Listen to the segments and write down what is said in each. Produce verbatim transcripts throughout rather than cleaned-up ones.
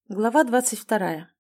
Глава двадцать вторая.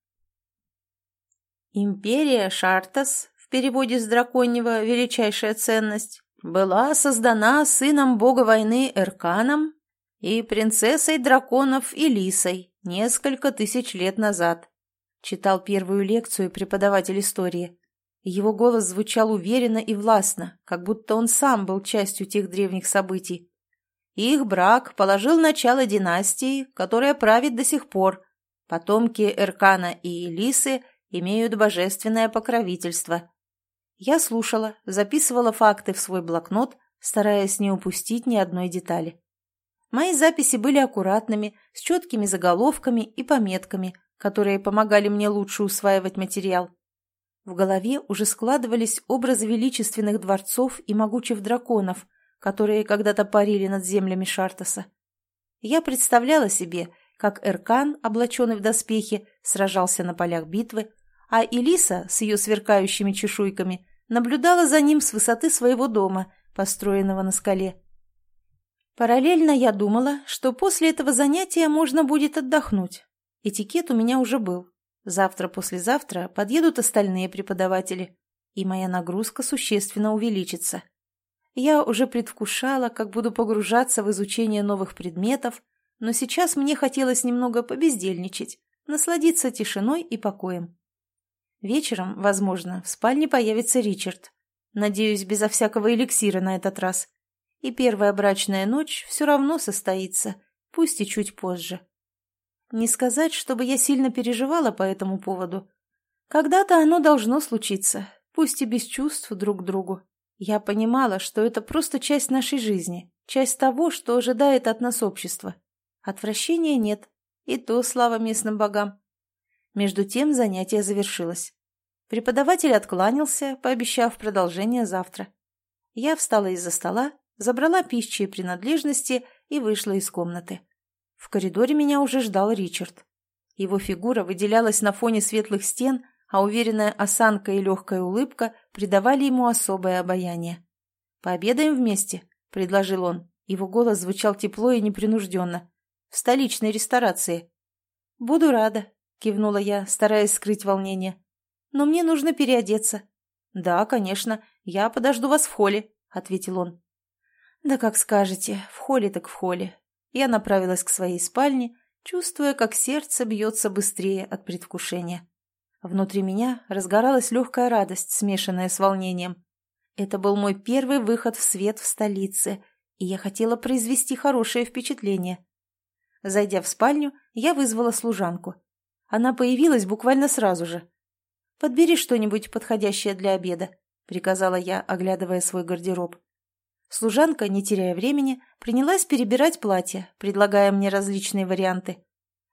Империя Шартас, в переводе с драконьего «величайшая ценность», была создана сыном бога войны Эрканом и принцессой драконов Элисой несколько тысяч лет назад. Читал первую лекцию преподаватель истории. Его голос звучал уверенно и властно, как будто он сам был частью тех древних событий. Их брак положил начало династии, которая правит до сих пор. Потомки Эркана и Элисы имеют божественное покровительство. Я слушала, записывала факты в свой блокнот, стараясь не упустить ни одной детали. Мои записи были аккуратными, с четкими заголовками и пометками, которые помогали мне лучше усваивать материал. В голове уже складывались образы величественных дворцов и могучих драконов, которые когда-то парили над землями Шартаса. Я представляла себе, как Эркан, облаченный в доспехи, сражался на полях битвы, а Элиса с ее сверкающими чешуйками наблюдала за ним с высоты своего дома, построенного на скале. Параллельно я думала, что после этого занятия можно будет отдохнуть. Этикет у меня уже был. Завтра-послезавтра подъедут остальные преподаватели, и моя нагрузка существенно увеличится. Я уже предвкушала, как буду погружаться в изучение новых предметов, но сейчас мне хотелось немного побездельничать, насладиться тишиной и покоем. Вечером, возможно, в спальне появится Ричард. Надеюсь, безо всякого эликсира на этот раз. И первая брачная ночь все равно состоится, пусть и чуть позже. Не сказать, чтобы я сильно переживала по этому поводу. Когда-то оно должно случиться, пусть и без чувств друг к другу. Я понимала, что это просто часть нашей жизни, часть того, что ожидает от нас общество. Отвращения нет, и то слава местным богам. Между тем занятие завершилось. Преподаватель откланялся, пообещав продолжение завтра. Я встала из-за стола, забрала пищи и принадлежности и вышла из комнаты. В коридоре меня уже ждал Ричард. Его фигура выделялась на фоне светлых стен, а уверенная осанка и легкая улыбка придавали ему особое обаяние. «Пообедаем вместе», — предложил он. Его голос звучал тепло и непринужденно. «В столичной ресторации». «Буду рада», — кивнула я, стараясь скрыть волнение. «Но мне нужно переодеться». «Да, конечно, я подожду вас в холле», — ответил он. «Да как скажете, в холле так в холле». Я направилась к своей спальне, чувствуя, как сердце бьется быстрее от предвкушения. Внутри меня разгоралась легкая радость, смешанная с волнением. Это был мой первый выход в свет в столице, и я хотела произвести хорошее впечатление. Зайдя в спальню, я вызвала служанку. Она появилась буквально сразу же. «Подбери что-нибудь подходящее для обеда», — приказала я, оглядывая свой гардероб. Служанка, не теряя времени, принялась перебирать платья, предлагая мне различные варианты.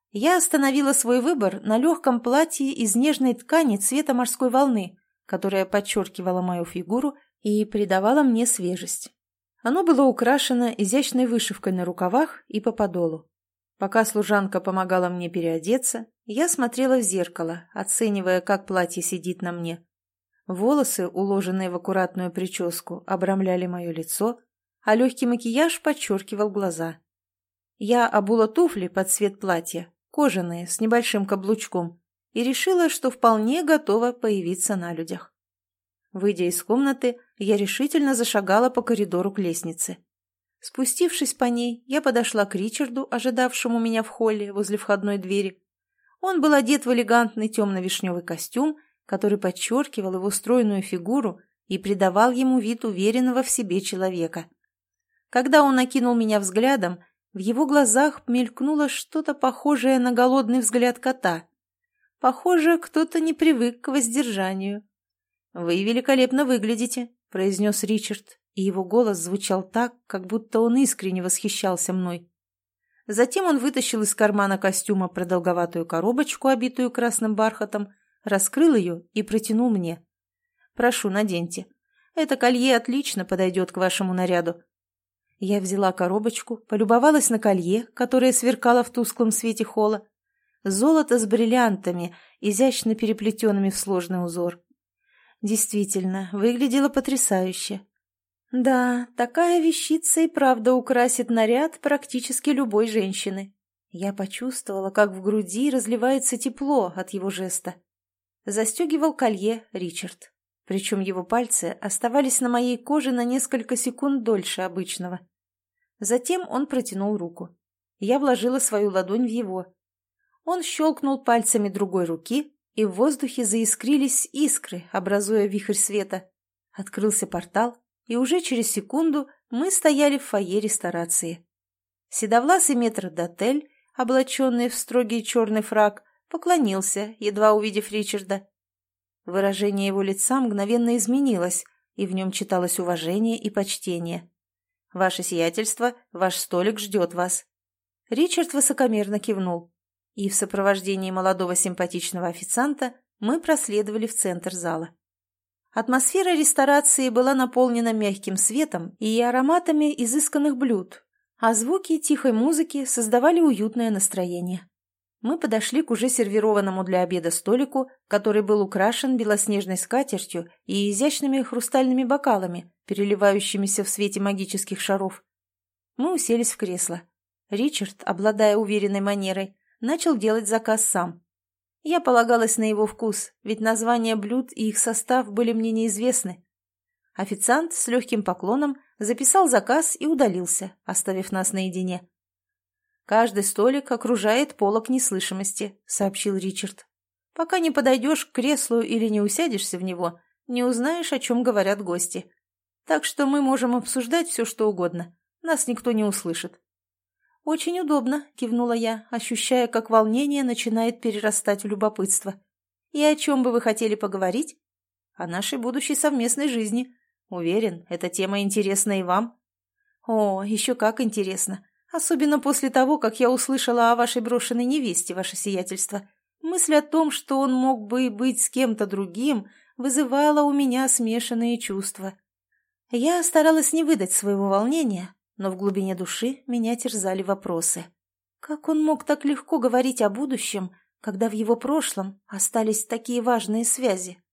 Я остановила свой выбор на легком платье из нежной ткани цвета морской волны, которая подчеркивала мою фигуру и придавала мне свежесть. Оно было украшено изящной вышивкой на рукавах и по подолу. Пока служанка помогала мне переодеться, я смотрела в зеркало, оценивая, как платье сидит на мне. Волосы, уложенные в аккуратную прическу, обрамляли мое лицо, а легкий макияж подчеркивал глаза. Я обула туфли под цвет платья, кожаные, с небольшим каблучком, и решила, что вполне готова появиться на людях. Выйдя из комнаты, я решительно зашагала по коридору к лестнице. Спустившись по ней, я подошла к Ричарду, ожидавшему меня в холле возле входной двери. Он был одет в элегантный темно-вишневый костюм, который подчеркивал его стройную фигуру и придавал ему вид уверенного в себе человека. Когда он окинул меня взглядом, в его глазах мелькнуло что-то похожее на голодный взгляд кота. Похоже, кто-то не привык к воздержанию. «Вы великолепно выглядите», — произнес Ричард, и его голос звучал так, как будто он искренне восхищался мной. Затем он вытащил из кармана костюма продолговатую коробочку, обитую красным бархатом, раскрыл ее и протянул мне. «Прошу, наденьте. Это колье отлично подойдет к вашему наряду». Я взяла коробочку, полюбовалась на колье, которое сверкало в тусклом свете холла. Золото с бриллиантами, изящно переплетенными в сложный узор. Действительно, выглядело потрясающе. Да, такая вещица и правда украсит наряд практически любой женщины. Я почувствовала, как в груди разливается тепло от его жеста. Застегивал колье Ричард. Причем его пальцы оставались на моей коже на несколько секунд дольше обычного. Затем он протянул руку. Я вложила свою ладонь в его. Он щелкнул пальцами другой руки, и в воздухе заискрились искры, образуя вихрь света. Открылся портал, и уже через секунду мы стояли в фойе ресторации. Седовласый метрдотель, облаченный в строгий черный фрак, поклонился, едва увидев Ричарда. Выражение его лица мгновенно изменилось, и в нем читалось уважение и почтение. «Ваше сиятельство, ваш столик ждет вас». Ричард высокомерно кивнул, и в сопровождении молодого симпатичного официанта мы проследовали в центр зала. Атмосфера ресторации была наполнена мягким светом и ароматами изысканных блюд, а звуки тихой музыки создавали уютное настроение. Мы подошли к уже сервированному для обеда столику, который был украшен белоснежной скатертью и изящными хрустальными бокалами, переливающимися в свете магических шаров. Мы уселись в кресло. Ричард, обладая уверенной манерой, начал делать заказ сам. Я полагалась на его вкус, ведь названия блюд и их состав были мне неизвестны. Официант с легким поклоном записал заказ и удалился, оставив нас наедине. «Каждый столик окружает полог неслышимости», — сообщил Ричард. «Пока не подойдешь к креслу или не усядешься в него, не узнаешь, о чем говорят гости. Так что мы можем обсуждать все, что угодно. Нас никто не услышит». «Очень удобно», — кивнула я, ощущая, как волнение начинает перерастать в любопытство. «И о чем бы вы хотели поговорить?» «О нашей будущей совместной жизни. Уверен, эта тема интересна и вам». «О, еще как интересно. Особенно после того, как я услышала о вашей брошенной невесте, ваше сиятельство. Мысль о том, что он мог бы быть с кем-то другим, вызывала у меня смешанные чувства. Я старалась не выдать своего волнения, но в глубине души меня терзали вопросы. Как он мог так легко говорить о будущем, когда в его прошлом остались такие важные связи?